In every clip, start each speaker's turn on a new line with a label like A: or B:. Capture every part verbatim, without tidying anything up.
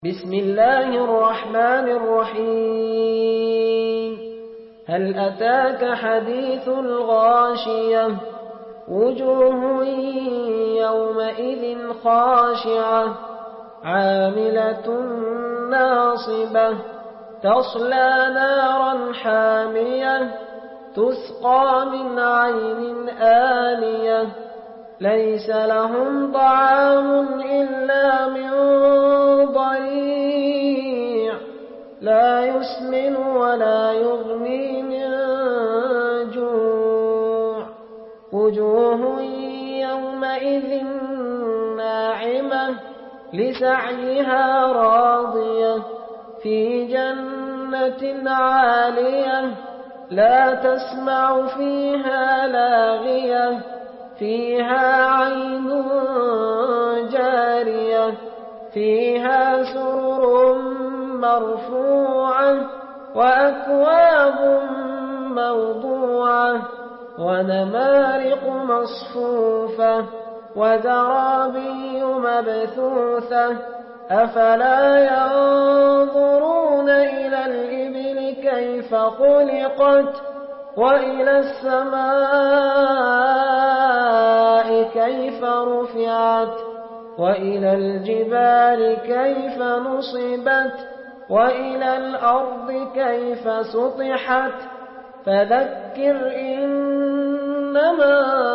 A: بسم الله الرحمن الرحيم هل أتاك حديث الغاشية وجوه يومئذ خاشعة عاملة ناصبة تصلى نارا حامية تسقى من عين آنية ليس لهم طعام إلا من ضريع لا يسمن ولا يغني من جوع وجوه يومئذ ناعمة لسعيها راضية في جنة عالية لا تسمع فيها لاغية فيها عين جارية فيها سرر مرفوعة وأكواب موضوعة ونمارق مصفوفة وزرابي مبثوثة أفلا ينظرون إلى الإبل كيف خلقت وإلى السماء كيف رفعت وإلى الجبال كيف نصبت وإلى الأرض كيف سطحت فذكر إنما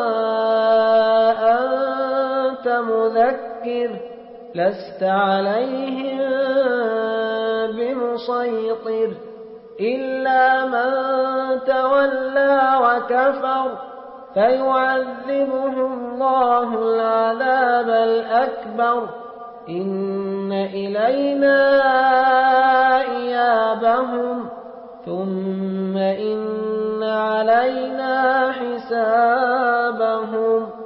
A: أنت مذكر لست عليهم بمسيطر إلا من تولى وكفر فيعذبه الله العذاب الأكبر إن إلينا إيابهم ثم إن علينا حسابهم